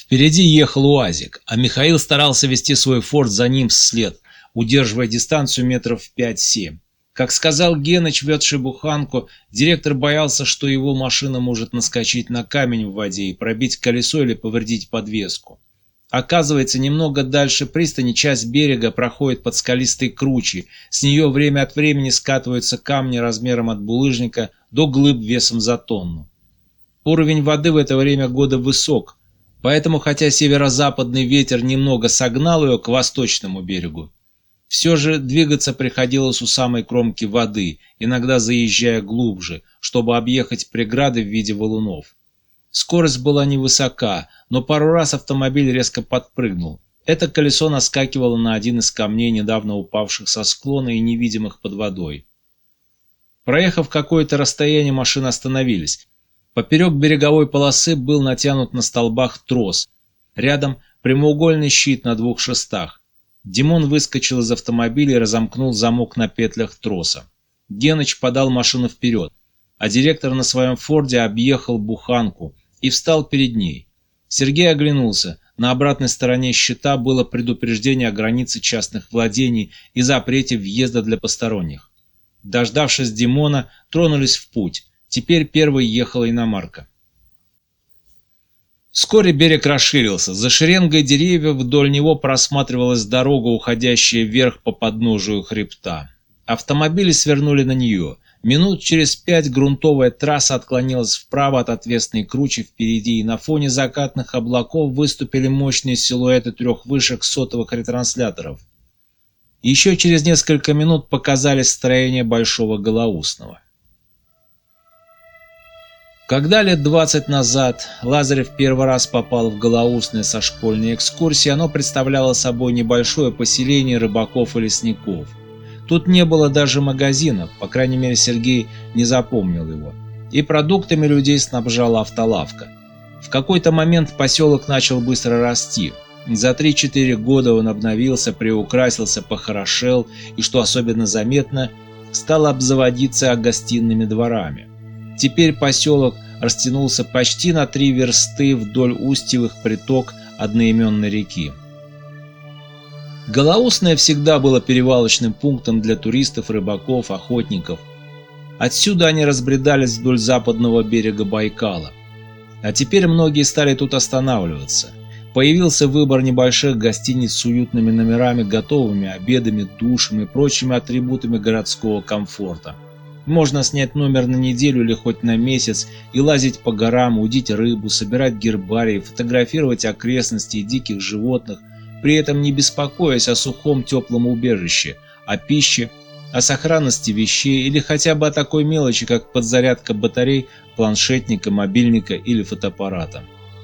Впереди ехал УАЗик, а Михаил старался вести свой форт за ним вслед, удерживая дистанцию метров 5-7. Как сказал Геныч, ведший буханку, директор боялся, что его машина может наскочить на камень в воде и пробить колесо или повредить подвеску. Оказывается, немного дальше пристани часть берега проходит под скалистой кручей, с нее время от времени скатываются камни размером от булыжника до глыб весом за тонну. Уровень воды в это время года высок, поэтому хотя северо-западный ветер немного согнал ее к восточному берегу, все же двигаться приходилось у самой кромки воды, иногда заезжая глубже, чтобы объехать преграды в виде валунов. Скорость была невысока, но пару раз автомобиль резко подпрыгнул. Это колесо наскакивало на один из камней, недавно упавших со склона и невидимых под водой. Проехав какое-то расстояние, машины остановились. Поперек береговой полосы был натянут на столбах трос. Рядом прямоугольный щит на двух шестах. Димон выскочил из автомобиля и разомкнул замок на петлях троса. Геныч подал машину вперед, а директор на своем форде объехал буханку и встал перед ней. Сергей оглянулся. На обратной стороне щита было предупреждение о границе частных владений и запрете въезда для посторонних. Дождавшись Димона, тронулись в путь. Теперь первой ехала иномарка. Вскоре берег расширился. За шеренгой деревьев вдоль него просматривалась дорога, уходящая вверх по подножию хребта. Автомобили свернули на нее. Минут через 5 грунтовая трасса отклонилась вправо от отвесной кручи впереди, и на фоне закатных облаков выступили мощные силуэты 3 вышек сотовых ретрансляторов. Еще через несколько минут показались строения Большого Голоусного. Когда лет 20 назад Лазарев первый раз попал в Голоусное со школьной экскурсии, оно представляло собой небольшое поселение рыбаков и лесников. Тут не было даже магазина, по крайней мере Сергей не запомнил его, и продуктами людей снабжала автолавка. В какой-то момент поселок начал быстро расти. За 3-4 года он обновился, приукрасился, похорошел и, что особенно заметно, стал обзаводиться гостиными дворами. Теперь поселок растянулся почти на 3 версты вдоль устьевых приток одноименной реки. Голоусное всегда было перевалочным пунктом для туристов, рыбаков, охотников. Отсюда они разбредались вдоль западного берега Байкала. А теперь многие стали тут останавливаться. Появился выбор небольших гостиниц с уютными номерами, готовыми обедами, душами и прочими атрибутами городского комфорта. Можно снять номер на неделю или хоть на месяц и лазить по горам, удить рыбу, собирать гербарии, фотографировать окрестности и диких животных, при этом не беспокоясь о сухом теплом убежище, о пище, о сохранности вещей или хотя бы о такой мелочи, как подзарядка батарей, планшетника, мобильника или фотоаппарата.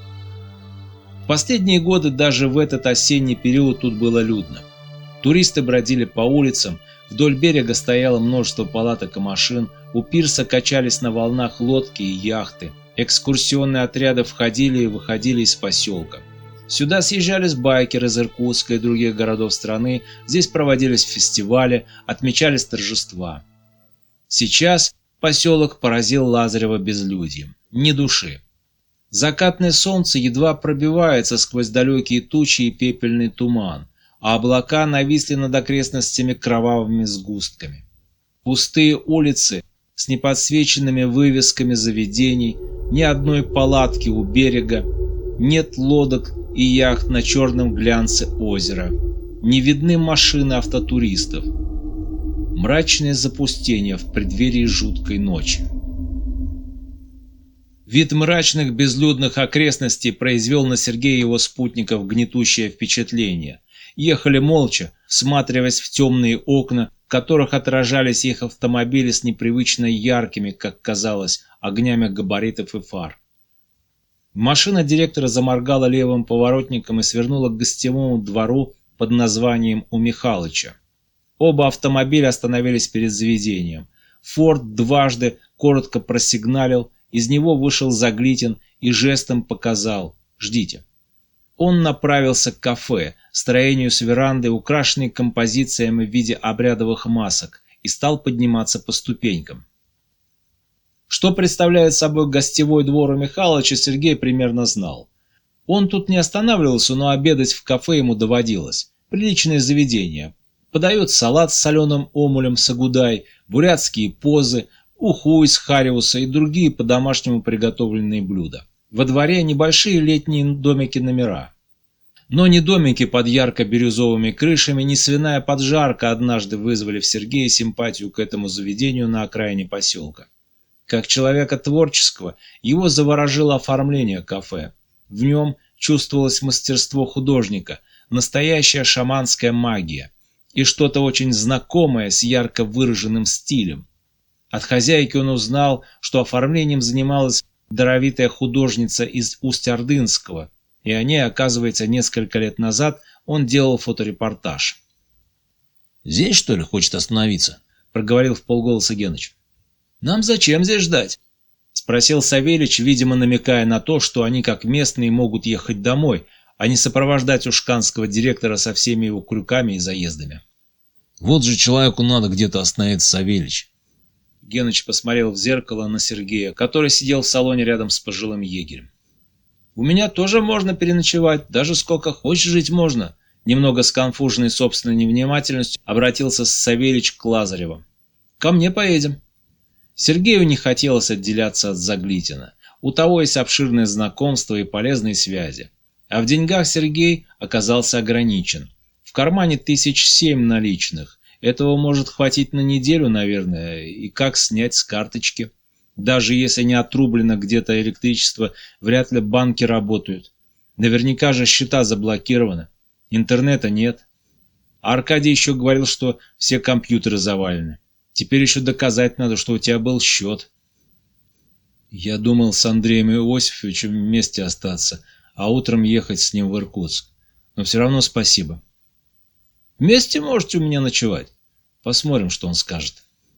В последние годы даже в этот осенний период тут было людно. Туристы бродили по улицам, вдоль берега стояло множество палаток и машин, у пирса качались на волнах лодки и яхты, экскурсионные отряды входили и выходили из поселка. Сюда съезжались байкеры из Иркутска и других городов страны, здесь проводились фестивали, отмечались торжества. Сейчас поселок поразил Лазарева безлюдьем, ни души. Закатное солнце едва пробивается сквозь далекие тучи и пепельный туман, а облака нависли над окрестностями кровавыми сгустками. Пустые улицы с неподсвеченными вывесками заведений, ни одной палатки у берега, нет лодок и яхт на черном глянце озера, не видны машины автотуристов. Мрачное запустение в преддверии жуткой ночи. Вид мрачных безлюдных окрестностей произвел на Сергея и его спутников гнетущее впечатление. Ехали молча, всматриваясь в темные окна, в которых отражались их автомобили с непривычно яркими, как казалось, огнями габаритов и фар. Машина директора заморгала левым поворотником и свернула к гостевому двору под названием «У Михалыча». Оба автомобиля остановились перед заведением. Форд дважды коротко просигналил, из него вышел Заглитин и жестом показал «Ждите». Он направился к кафе, строению с верандой, украшенной композициями в виде обрядовых масок, и стал подниматься по ступенькам. Что представляет собой гостевой двор у Михалыча, Сергей примерно знал. Он тут не останавливался, но обедать в кафе ему доводилось. Приличное заведение. Подает салат с соленым омулем сагудай, бурятские позы, уху из хариуса и другие по-домашнему приготовленные блюда. Во дворе небольшие летние домики-номера. Но ни домики под ярко-бирюзовыми крышами, ни свиная поджарка однажды вызвали в Сергея симпатию к этому заведению на окраине поселка. Как человека творческого, его заворожило оформление кафе. В нем чувствовалось мастерство художника, настоящая шаманская магия и что-то очень знакомое с ярко выраженным стилем. От хозяйки он узнал, что оформлением занималась даровитая художница из Усть-Ордынского, и о ней, оказывается, несколько лет назад он делал фоторепортаж. «Здесь, что ли, хочет остановиться?» — проговорил вполголоса Геныч. «Нам зачем здесь ждать?» — спросил Савельич, видимо, намекая на то, что они, как местные, могут ехать домой, а не сопровождать ушканского директора со всеми его крюками и заездами. «Вот же человеку надо где-то остановиться, Савельич». Геныч посмотрел в зеркало на Сергея, который сидел в салоне рядом с пожилым егерем. «У меня тоже можно переночевать, даже сколько хочешь жить можно», — немного сконфуженный собственной невнимательностью обратился Савельич к Лазареву. «Ко мне поедем». Сергею не хотелось отделяться от Заглитина. У того есть обширное знакомство и полезные связи. А в деньгах Сергей оказался ограничен. В кармане 7 наличных. Этого может хватить на неделю, наверное, и как снять с карточки. Даже если не отрублено где-то электричество, вряд ли банки работают. Наверняка же счета заблокированы. Интернета нет. А Аркадий еще говорил, что все компьютеры завалены. Теперь еще доказать надо, что у тебя был счет. Я думал с Андреем Иосифовичем вместе остаться, а утром ехать с ним в Иркутск. Но все равно спасибо. Вместе можете у меня ночевать. Посмотрим, что он скажет.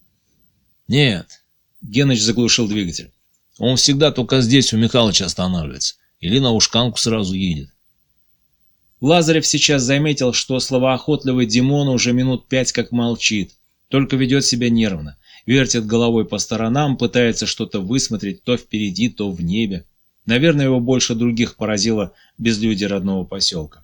«Нет», — Геныч заглушил двигатель. «он всегда только здесь у Михалыча останавливается. Или на Ушканку сразу едет». Лазарев сейчас заметил, что словоохотливый Димон уже минут 5 как молчит, только ведет себя нервно, вертит головой по сторонам, пытается что-то высмотреть то впереди, то в небе. Наверное, его больше других поразило безлюдье родного поселка.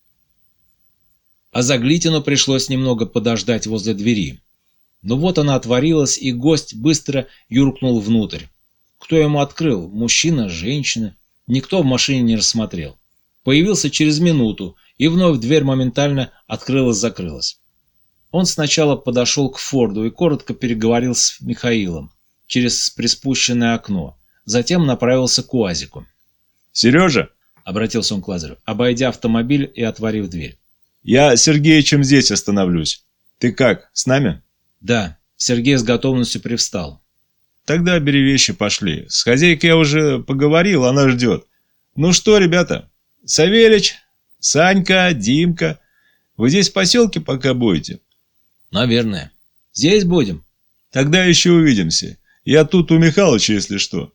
А Заглитину пришлось немного подождать возле двери. Но вот она отворилась, и гость быстро юркнул внутрь. Кто ему открыл? Мужчина, женщина? Никто в машине не рассмотрел. Появился через минуту, и вновь дверь моментально открылась-закрылась. Он сначала подошел к Форду и коротко переговорил с Михаилом через приспущенное окно. Затем направился к УАЗику. «Сережа?» — обратился он к Лазарю, обойдя автомобиль и отворив дверь. «Я с Сергеичем здесь остановлюсь. Ты как, с нами?» «Да». Сергей с готовностью привстал. «Тогда бери вещи, пошли. С хозяйкой я уже поговорил, она ждет. Ну что, ребята, Савельич, Санька, Димка, вы здесь в поселке пока будете?» «Наверное». «Здесь будем». «Тогда еще увидимся. Я тут у Михалыча, если что».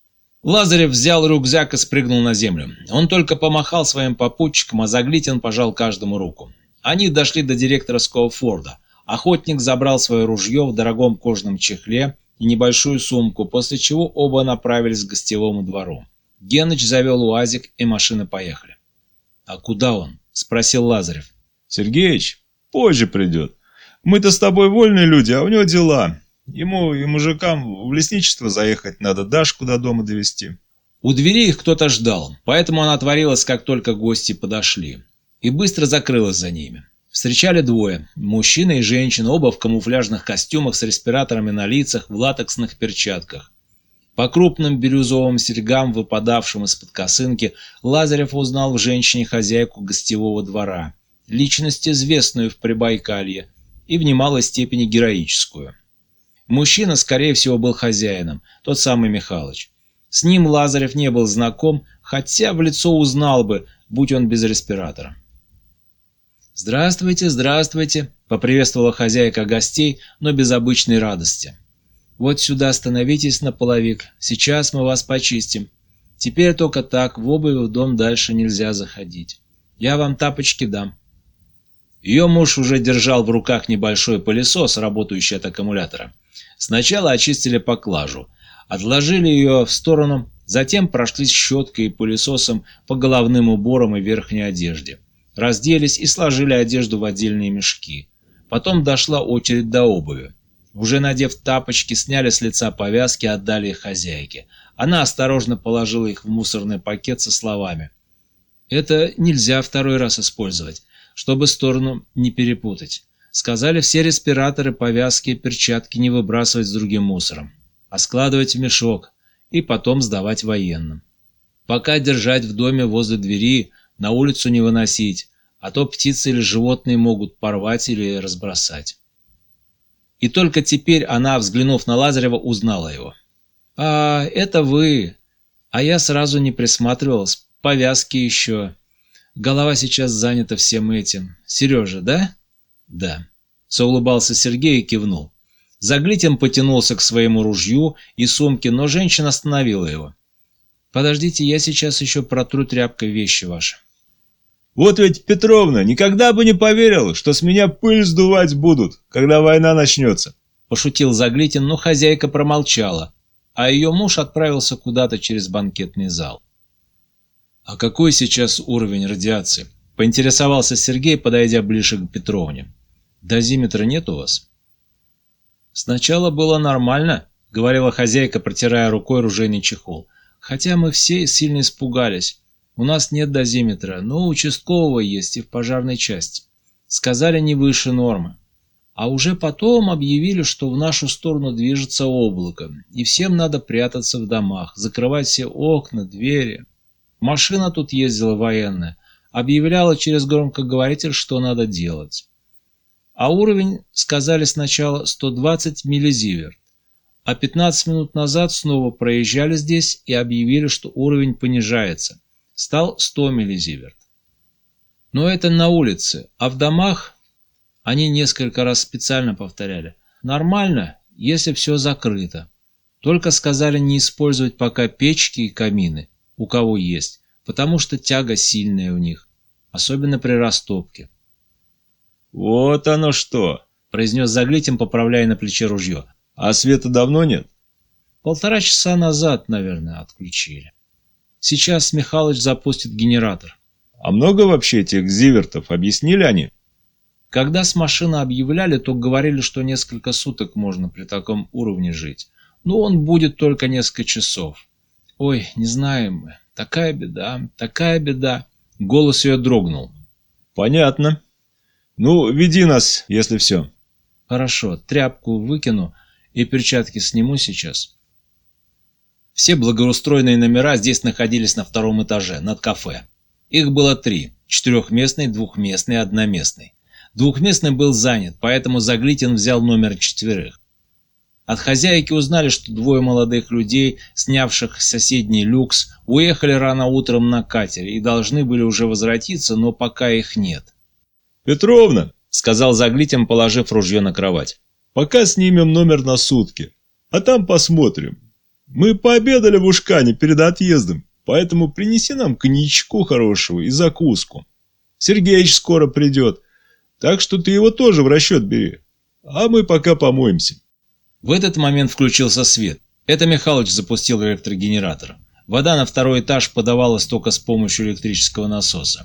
Лазарев взял рюкзак и спрыгнул на землю. Он только помахал своим попутчикам, а Заглитин пожал каждому руку. Они дошли до директорского Форда. Охотник забрал свое ружье в дорогом кожаном чехле и небольшую сумку, после чего оба направились к гостевому двору. Геныч завел УАЗик, и машины поехали. «А куда он?» – спросил Лазарев. «Сергеич позже придет. Мы-то с тобой вольные люди, а у него дела. Ему и мужикам в лесничество заехать надо, Дашку до дома довести». У двери их кто-то ждал, поэтому она отворилась, как только гости подошли, и быстро закрылась за ними. Встречали двое – мужчина и женщина, оба в камуфляжных костюмах с респираторами на лицах, в латексных перчатках. По крупным бирюзовым серьгам, выпадавшим из-под косынки, Лазарев узнал в женщине хозяйку гостевого двора, личность известную в Прибайкалье и в немалой степени героическую. Мужчина, скорее всего, был хозяином, тот самый Михалыч. С ним Лазарев не был знаком, хотя в лицо узнал бы, будь он без респиратора. «Здравствуйте, здравствуйте», — поприветствовала хозяйка гостей, но без обычной радости. «Вот сюда становитесь на половик, сейчас мы вас почистим. Теперь только так, в обуви в дом дальше нельзя заходить. Я вам тапочки дам». Ее муж уже держал в руках небольшой пылесос, работающий от аккумулятора. Сначала очистили поклажу, отложили ее в сторону, Затем прошлись щеткой и пылесосом по головным уборам и верхней одежде. Разделись и сложили одежду в отдельные мешки. Потом дошла очередь до обуви. Уже надев тапочки, сняли с лица повязки и отдали их хозяйке. Она осторожно положила их в мусорный пакет со словами: «Это нельзя второй раз использовать, чтобы сторону не перепутать. Сказали все респираторы, повязки и перчатки не выбрасывать с другим мусором, а складывать в мешок и потом сдавать военным. Пока держать в доме возле двери, на улицу не выносить, а то птицы или животные могут порвать или разбросать». И только теперь она, взглянув на Лазарева, узнала его. «А, это вы. А я сразу не присматривалась. Повязки еще. Голова сейчас занята всем этим. Сережа, да?» «Да». Соулыбался Сергей и кивнул. Заглитин потянулся к своему ружью и сумке, но женщина остановила его. «Подождите, я сейчас еще протру тряпкой вещи ваши». Вот ведь, Петровна, никогда бы не поверил, что с меня пыль сдувать будут, когда война начнется. Пошутил Заглитин, но хозяйка промолчала, а ее муж отправился куда-то через банкетный зал. «А какой сейчас уровень радиации?» — поинтересовался Сергей, подойдя ближе к Петровне. «Дозиметра нет у вас?» «Сначала было нормально», — говорила хозяйка, протирая рукой ружейный чехол. «Хотя мы все сильно испугались. У нас нет дозиметра, но у участкового есть и в пожарной части. Сказали, не выше нормы. А уже потом объявили, что в нашу сторону движется облако, и всем надо прятаться в домах, закрывать все окна, двери. Машина тут ездила военная, объявляла через громкоговоритель, что надо делать. А уровень, сказали сначала, 120 миллизиверт. А 15 минут назад снова проезжали здесь и объявили, что уровень понижается. Стал 100 миллизиверт. Но это на улице, а в домах они несколько раз специально повторяли. Нормально, если все закрыто. Только сказали не использовать пока печки и камины, у кого есть, потому что тяга сильная у них, особенно при растопке. Вот оно что, произнес Заглитин, поправляя на плече ружье. А света давно нет? 1,5 часа назад, наверное, отключили. Сейчас Михалыч запустит генератор. А много вообще этих зивертов, объяснили они? Когда с машины объявляли, то говорили, что несколько суток можно при таком уровне жить. Но он будет только несколько часов. Ой, не знаем мы. Такая беда, такая беда. Голос ее дрогнул. Понятно. Ну, веди нас, если все. Хорошо, тряпку выкину и перчатки сниму сейчас. Все благоустроенные номера здесь находились на 2-м этаже, над кафе. Их было 3 – 4-местный, 2-местный и 1-местный. 2-местный был занят, поэтому Заглитин взял номер 4. От хозяйки узнали, что 2 молодых людей, снявших соседний люкс, уехали рано утром на катере и должны были уже возвратиться, но пока их нет. «Петровна», — сказал Заглитин, положив ружье на кровать, — «пока снимем номер на сутки, а там посмотрим. Мы пообедали в Ушкане перед отъездом, поэтому принеси нам коньячку хорошего и закуску. Сергеич скоро придет, так что ты его тоже в расчет бери, а мы пока помоемся». В этот момент включился свет. Это Михалыч запустил электрогенератор. Вода на 2-й этаж подавалась только с помощью электрического насоса.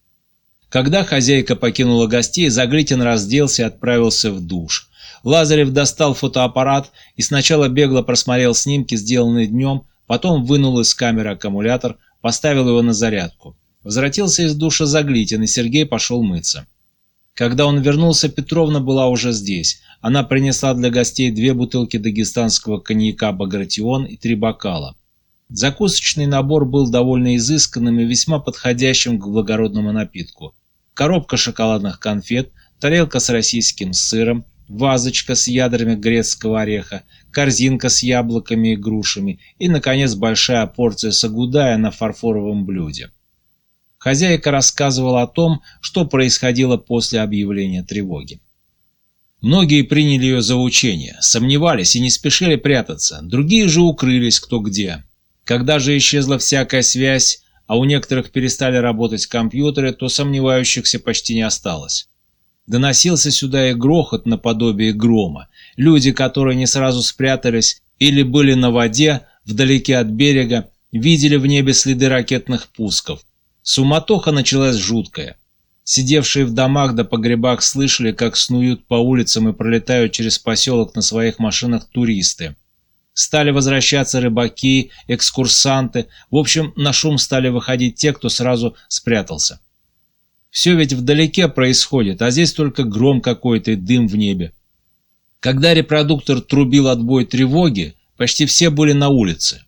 Когда хозяйка покинула гостей, Заглитин разделся и отправился в душ. Лазарев достал фотоаппарат и сначала бегло просмотрел снимки, сделанные днем, потом вынул из камеры аккумулятор, поставил его на зарядку. Возвратился из душа Заглитин, и Сергей пошел мыться. Когда он вернулся, Петровна была уже здесь. Она принесла для гостей 2 бутылки дагестанского коньяка «Багратион» и 3 бокала. Закусочный набор был довольно изысканным и весьма подходящим к благородному напитку. Коробка шоколадных конфет, тарелка с российским сыром, вазочка с ядрами грецкого ореха, корзинка с яблоками и грушами и, наконец, большая порция сагудая на фарфоровом блюде. Хозяйка рассказывала о том, что происходило после объявления тревоги. Многие приняли ее за учение, сомневались и не спешили прятаться, другие же укрылись кто где. Когда же исчезла всякая связь, а у некоторых перестали работать компьютеры, то сомневающихся почти не осталось. Доносился сюда и грохот наподобие грома. Люди, которые не сразу спрятались или были на воде, вдалеке от берега, видели в небе следы ракетных пусков. Суматоха началась жуткая. Сидевшие в домах да погребах слышали, как снуют по улицам и пролетают через поселок на своих машинах туристы. Стали возвращаться рыбаки, экскурсанты. В общем, на шум стали выходить те, кто сразу спрятался. Все ведь вдалеке происходит, а здесь только гром какой-то и дым в небе. Когда репродуктор трубил отбой тревоги, почти все были на улице.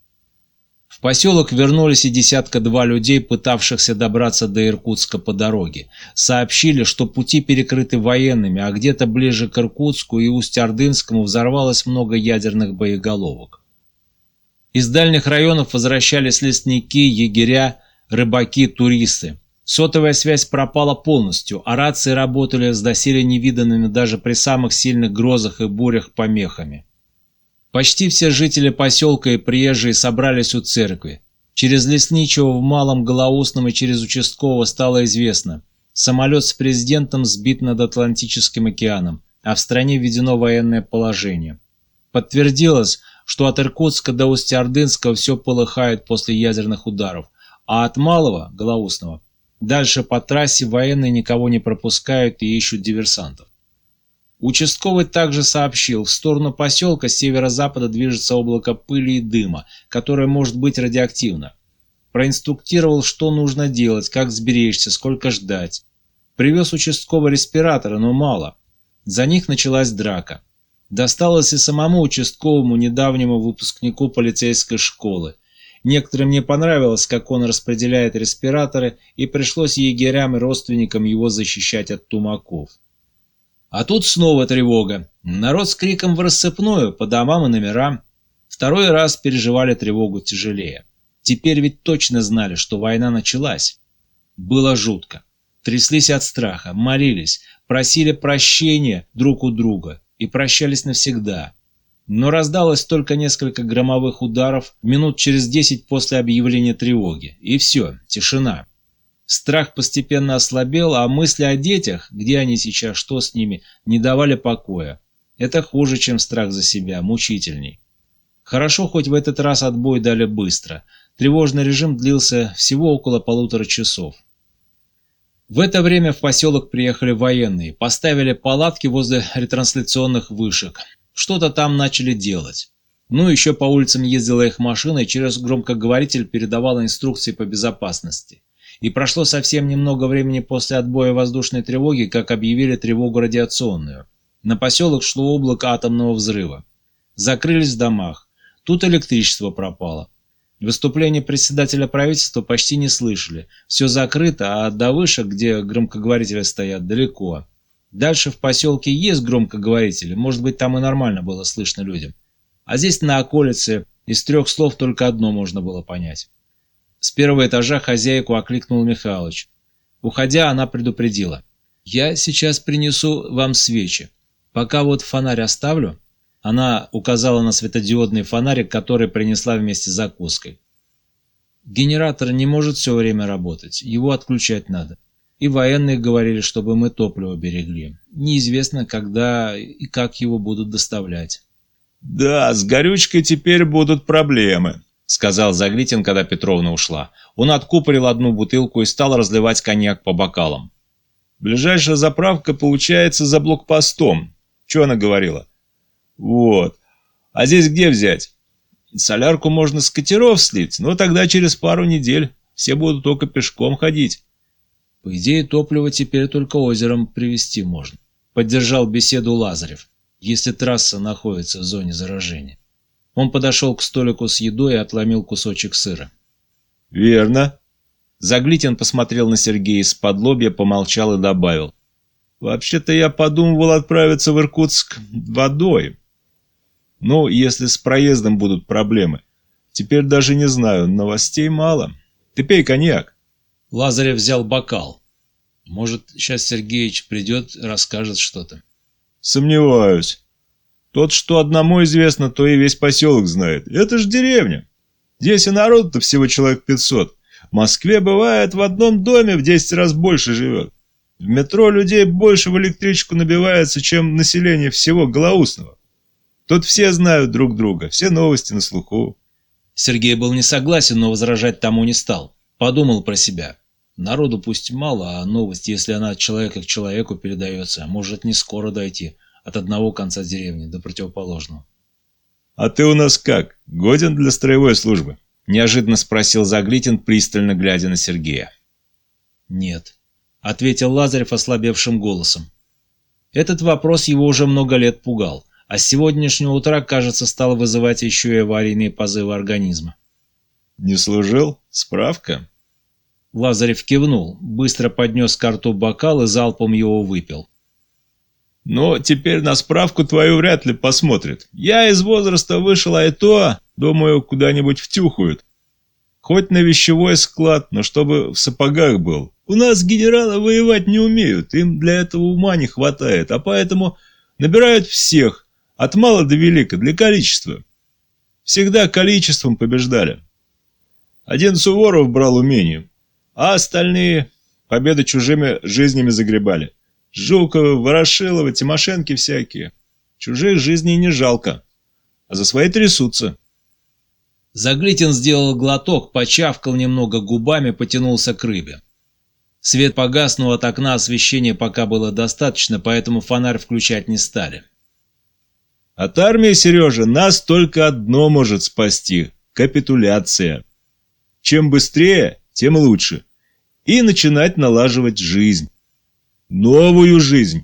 В поселок вернулись и 1-2 людей, пытавшихся добраться до Иркутска по дороге. Сообщили, что пути перекрыты военными, а где-то ближе к Иркутску и Усть-Ордынскому взорвалось много ядерных боеголовок. Из дальних районов возвращались лесники, егеря, рыбаки, туристы. Сотовая связь пропала полностью, а рации работали с доселе невиданными даже при самых сильных грозах и бурях помехами. Почти все жители поселка и приезжие собрались у церкви. Через лесничего в Малом Голоусном и через участкового стало известно: самолет с президентом сбит над Атлантическим океаном, а в стране введено военное положение. Подтвердилось, что от Иркутска до Усть-Ордынска все полыхает после ядерных ударов, а от Малого Голоусного дальше по трассе военные никого не пропускают и ищут диверсантов. Участковый также сообщил, в сторону поселка с северо-запада движется облако пыли и дыма, которое может быть радиоактивно. Проинструктировал, что нужно делать, как сберечься, сколько ждать. Привез участковый респираторы, но мало. За них началась драка. Досталось и самому участковому, недавнему выпускнику полицейской школы. Некоторым не понравилось, как он распределяет респираторы, и пришлось егерям и родственникам его защищать от тумаков. А тут снова тревога. Народ с криком в рассыпную, по домам и номерам. Второй раз переживали тревогу тяжелее. Теперь ведь точно знали, что война началась. Было жутко. Тряслись от страха, молились, просили прощения друг у друга и прощались навсегда. Но раздалось только несколько громовых ударов минут через 10 после объявления тревоги. И все, тишина. Страх постепенно ослабел, а мысли о детях, где они сейчас, что с ними, не давали покоя. Это хуже, чем страх за себя, мучительней. Хорошо, хоть в этот раз отбой дали быстро. Тревожный режим длился всего около 1,5 часов. В это время в поселок приехали военные, поставили палатки возле ретрансляционных вышек. Что-то там начали делать. Ну, еще по улицам ездила их машина и через громкоговоритель передавала инструкции по безопасности. И прошло совсем немного времени после отбоя воздушной тревоги, как объявили тревогу радиационную. На поселок шло облако атомного взрыва. Закрылись в домах. Тут электричество пропало. Выступление председателя правительства почти не слышали. Все закрыто, а до вышек, где громкоговорители стоят, далеко. Дальше в поселке есть громкоговорители, может быть, там и нормально было слышно людям. А здесь на околице из 3 слов только одно можно было понять. С 1-го этажа хозяйку окликнул Михалыч. Уходя, она предупредила: «Я сейчас принесу вам свечи. Пока вот фонарь оставлю». Она указала на светодиодный фонарик, который принесла вместе с закуской. «Генератор не может все время работать, его отключать надо. И военные говорили, чтобы мы топливо берегли. Неизвестно, когда и как его будут доставлять». «Да, с горючкой теперь будут проблемы», — сказал Заглитин, когда Петровна ушла. Он откупорил 1 бутылку и стал разливать коньяк по бокалам. «Ближайшая заправка получается за блокпостом. Что она говорила?» «Вот. А здесь где взять? Солярку можно с катеров слить, но тогда через пару недель все будут только пешком ходить». «По идее, топливо теперь только озером привезти можно», — поддержал беседу Лазарев, «если трасса находится в зоне заражения». Он подошел к столику с едой и отломил кусочек сыра. «Верно». Заглитин посмотрел на Сергея из-подлобья, помолчал и добавил: «Вообще-то я подумывал отправиться в Иркутск водой. Ну, если с проездом будут проблемы. Теперь даже не знаю, новостей мало. Ты пей коньяк». Лазарев взял бокал. «Может, сейчас Сергеич придет, расскажет что-то». «Сомневаюсь. Тот, что одному известно, то и весь поселок знает. Это ж деревня. Здесь и народу-то всего человек 500. В Москве, бывает, в одном доме в 10 раз больше живет. В метро людей больше в электричку набивается, чем население всего Голоусного. Тут все знают друг друга, все новости на слуху». Сергей был не согласен, но возражать тому не стал. Подумал про себя. Народу пусть мало, а новость, если она от человека к человеку передается, может не скоро дойти от одного конца деревни до противоположного. «А ты у нас как, годен для строевой службы?» – неожиданно спросил Заглитин, пристально глядя на Сергея. «Нет», – ответил Лазарев ослабевшим голосом. Этот вопрос его уже много лет пугал, а с сегодняшнего утра, кажется, стал вызывать еще и аварийные позывы организма. «Не служил? Справка?» Лазарев кивнул, быстро поднес к рту бокал и залпом его выпил. «Но теперь на справку твою вряд ли посмотрят. Я из возраста вышел, а и то, думаю, куда-нибудь втюхают. Хоть на вещевой склад, но чтобы в сапогах был. У нас генералы воевать не умеют, им для этого ума не хватает, а поэтому набирают всех, от мала до велика, для количества. Всегда количеством побеждали. Один Суворов брал умением, а остальные победы чужими жизнями загребали. Жуковы, Ворошиловы, Тимошенки всякие. Чужих жизней не жалко, а за свои трясутся». Заглитин сделал глоток, почавкал немного губами, потянулся к рыбе. Свет погас, но от окна освещения пока было достаточно, поэтому фонарь включать не стали. «От армии, Сережа, нас только одно может спасти – капитуляция. Чем быстрее, тем лучше. И начинать налаживать жизнь. Новую жизнь».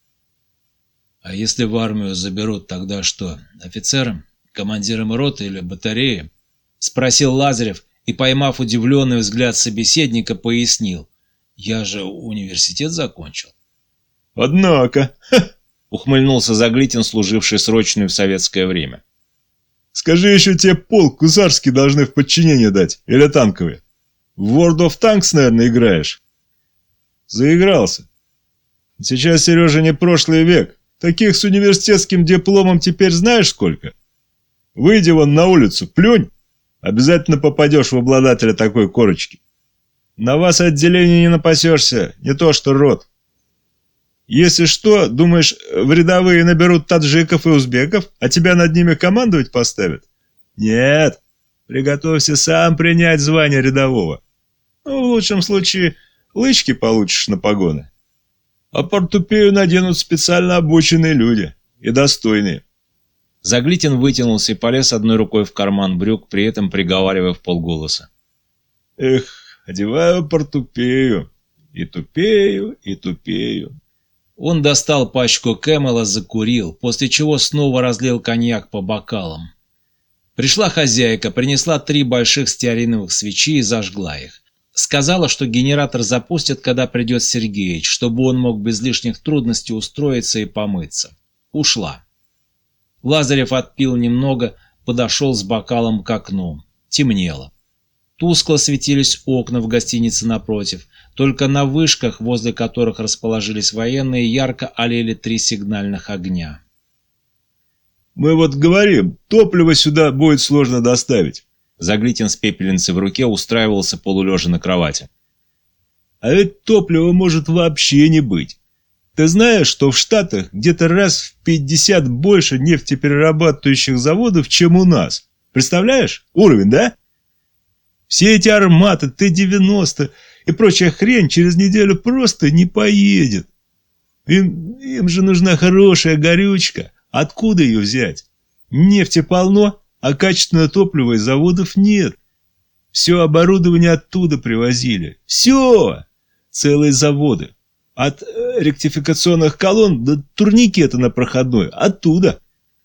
«А если в армию заберут, тогда что, офицером, командиром роты или батареи?» — спросил Лазарев и, поймав удивленный взгляд собеседника, пояснил. «Я же университет закончил». «Однако», — ухмыльнулся Заглитин, служивший срочную в советское время. «Скажи, еще тебе полк гусарский должны в подчинение дать, или танковые? В World of Tanks, наверное, играешь?» «Заигрался. Сейчас, Сережа, не прошлый век. Таких с университетским дипломом теперь знаешь сколько? Выйди вон на улицу, плюнь, обязательно попадешь в обладателя такой корочки. На вас отделение не напасешься, не то что рот. Если что, думаешь, в рядовые наберут таджиков и узбеков, а тебя над ними командовать поставят? Нет, приготовься сам принять звание рядового. Ну, в лучшем случае, лычки получишь на погоны. А портупею наденут специально обученные люди и достойные». Заглитин вытянулся и полез одной рукой в карман брюк, при этом приговаривая вполголоса. «Эх, одеваю портупею, и тупею, и тупею». Он достал пачку Кэмела, закурил, после чего снова разлил коньяк по бокалам. Пришла хозяйка, принесла 3 больших стеариновых свечи и зажгла их. Сказала, что генератор запустят, когда придет Сергеич, чтобы он мог без лишних трудностей устроиться и помыться. Ушла. Лазарев отпил немного, подошел с бокалом к окну. Темнело. Тускло светились окна в гостинице напротив. Только на вышках, возле которых расположились военные, ярко олели 3 сигнальных огня. «Мы вот говорим, топливо сюда будет сложно доставить». Заглитин с пепельницей в руке устраивался полулежа на кровати. «А ведь топлива может вообще не быть. Ты знаешь, что в Штатах где-то раз в 50 больше нефтеперерабатывающих заводов, чем у нас? Представляешь? Уровень, да? Все эти арматы, Т-90 и прочая хрень через неделю просто не поедет. Им же нужна хорошая горючка. Откуда ее взять? Нефти полно, а качественного топлива из заводов нет. Все оборудование оттуда привозили. Все! Целые заводы. От ректификационных колонн до турникета на проходной. Оттуда.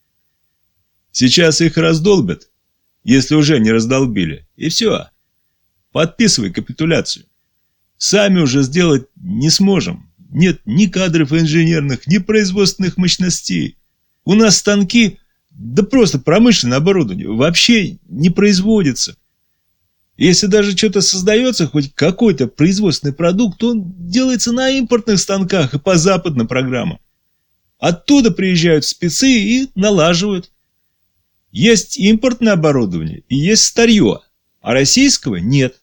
Сейчас их раздолбят, если уже не раздолбили. И все. Подписывай капитуляцию. Сами уже сделать не сможем. Нет ни кадров инженерных, ни производственных мощностей. У нас станки, да просто промышленное оборудование, вообще не производится. Если даже что-то создается, хоть какой-то производственный продукт, он делается на импортных станках и по западным программам. Оттуда приезжают спецы и налаживают. Есть импортное оборудование и есть старье, а российского нет.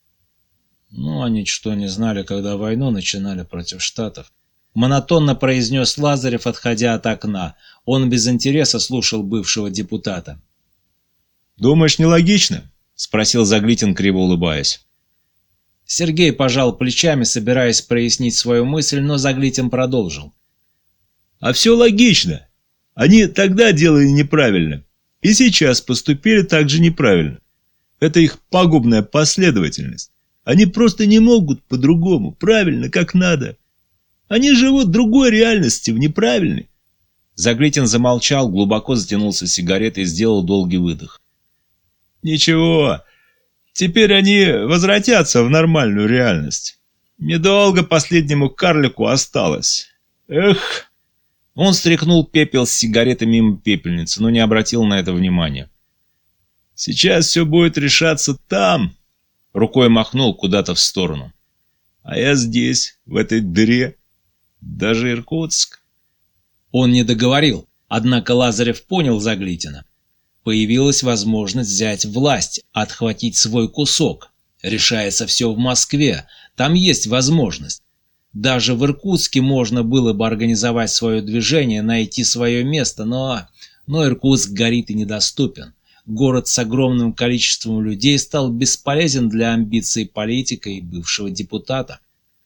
Ну, они что не знали, когда войну начинали против Штатов. Монотонно произнес Лазарев, отходя от окна. Он без интереса слушал бывшего депутата. Думаешь, нелогично? Спросил Заглитин, криво улыбаясь. Сергей пожал плечами, собираясь прояснить свою мысль, но Заглитин продолжил. А все логично. Они тогда делали неправильно, и сейчас поступили так же неправильно. Это их пагубная последовательность. Они просто не могут по-другому, правильно, как надо. Они живут в другой реальности, в неправильной. Заглитин замолчал, глубоко затянулся сигаретой и сделал долгий выдох. Ничего, теперь они возвратятся в нормальную реальность. Недолго последнему карлику осталось. Эх! Он стряхнул пепел с сигареты мимо пепельницы, но не обратил на это внимания. Сейчас все будет решаться там. Рукой махнул куда-то в сторону. А я здесь, в этой дыре. Даже Иркутск. Он не договорил, однако Лазарев понял Заглитина. Появилась возможность взять власть, отхватить свой кусок. Решается все в Москве, там есть возможность. Даже в Иркутске можно было бы организовать свое движение, найти свое место, но Иркутск горит и недоступен. Город с огромным количеством людей стал бесполезен для амбиций политика и бывшего депутата.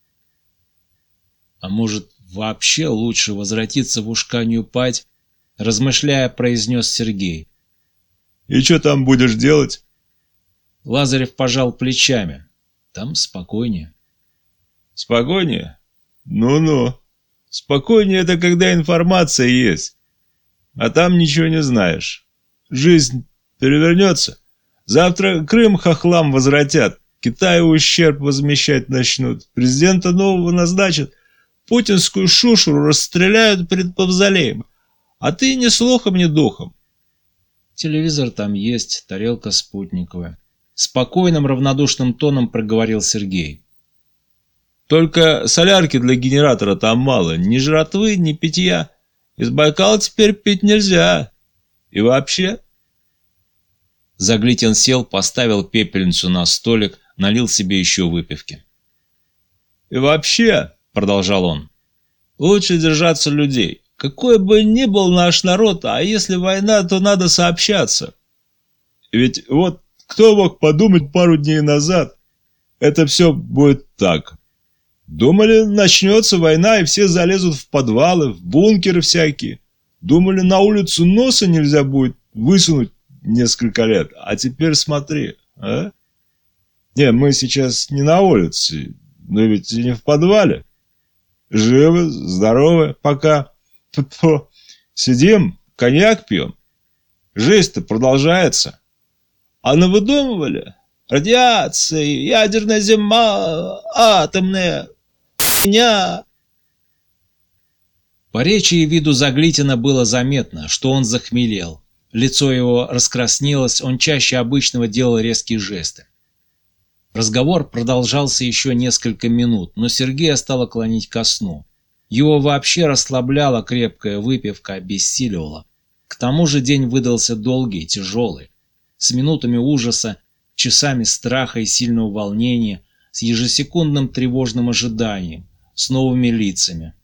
А может, вообще лучше возвратиться в Ушканью Падь? Размышляя, произнес Сергей. И что там будешь делать? Лазарев пожал плечами. Там спокойнее. Спокойнее? Ну-ну. Спокойнее — это когда информация есть. А там ничего не знаешь. Жизнь перевернется. Завтра Крым хохлам возвратят. Китаю ущерб возмещать начнут. Президента нового назначат. Путинскую шушеру расстреляют перед мавзолеем. А ты ни слухом, ни духом. Телевизор там есть, тарелка спутниковая. Спокойным, равнодушным тоном проговорил Сергей. Только солярки для генератора там мало. Ни жратвы, ни питья. Из Байкала теперь пить нельзя. И вообще... Заглитин сел, поставил пепельницу на столик, налил себе еще выпивки. И вообще, продолжал он, лучше держаться людей. Какой бы ни был наш народ, а если война, то надо сообщаться. Ведь вот кто мог подумать пару дней назад, это все будет так. Думали, начнется война, и все залезут в подвалы, в бункеры всякие. Думали, на улицу носа нельзя будет высунуть несколько лет. А теперь смотри, а? Не, мы сейчас не на улице, но ведь и не в подвале. Живы, здоровы пока. Сидим, коньяк пьем. Жизнь-то продолжается. А навыдумывали? Радиация, ядерная зима, атомная хуйня. По речи и виду Заглитина было заметно, что он захмелел. Лицо его раскраснелось, он чаще обычного делал резкие жесты. Разговор продолжался еще несколько минут, но Сергея стало клонить ко сну. Его вообще расслабляла крепкая выпивка, обессиливала. К тому же день выдался долгий, тяжелый, с минутами ужаса, часами страха и сильного волнения, с ежесекундным тревожным ожиданием, с новыми лицами.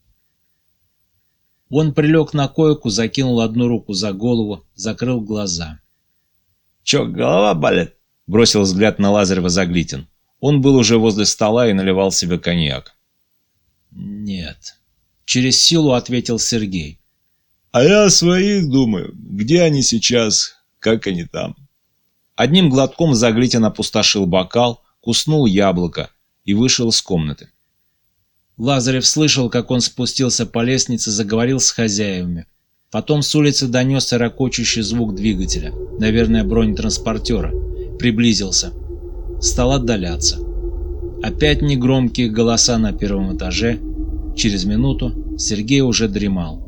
Он прилег на койку, закинул одну руку за голову, закрыл глаза. «Че, голова болит?» — бросил взгляд на Лазарева Заглитин. Он был уже возле стола и наливал себе коньяк. «Нет», — через силу ответил Сергей. «А я о своих думаю. Где они сейчас? Как они там?» Одним глотком Заглитин опустошил бокал, куснул яблоко и вышел из комнаты. Лазарев слышал, как он спустился по лестнице, заговорил с хозяевами. Потом с улицы донесся ракочущий звук двигателя, наверное, бронетранспортера. Приблизился. Стал отдаляться. Опять негромкие голоса на первом этаже. Через минуту Сергей уже дремал.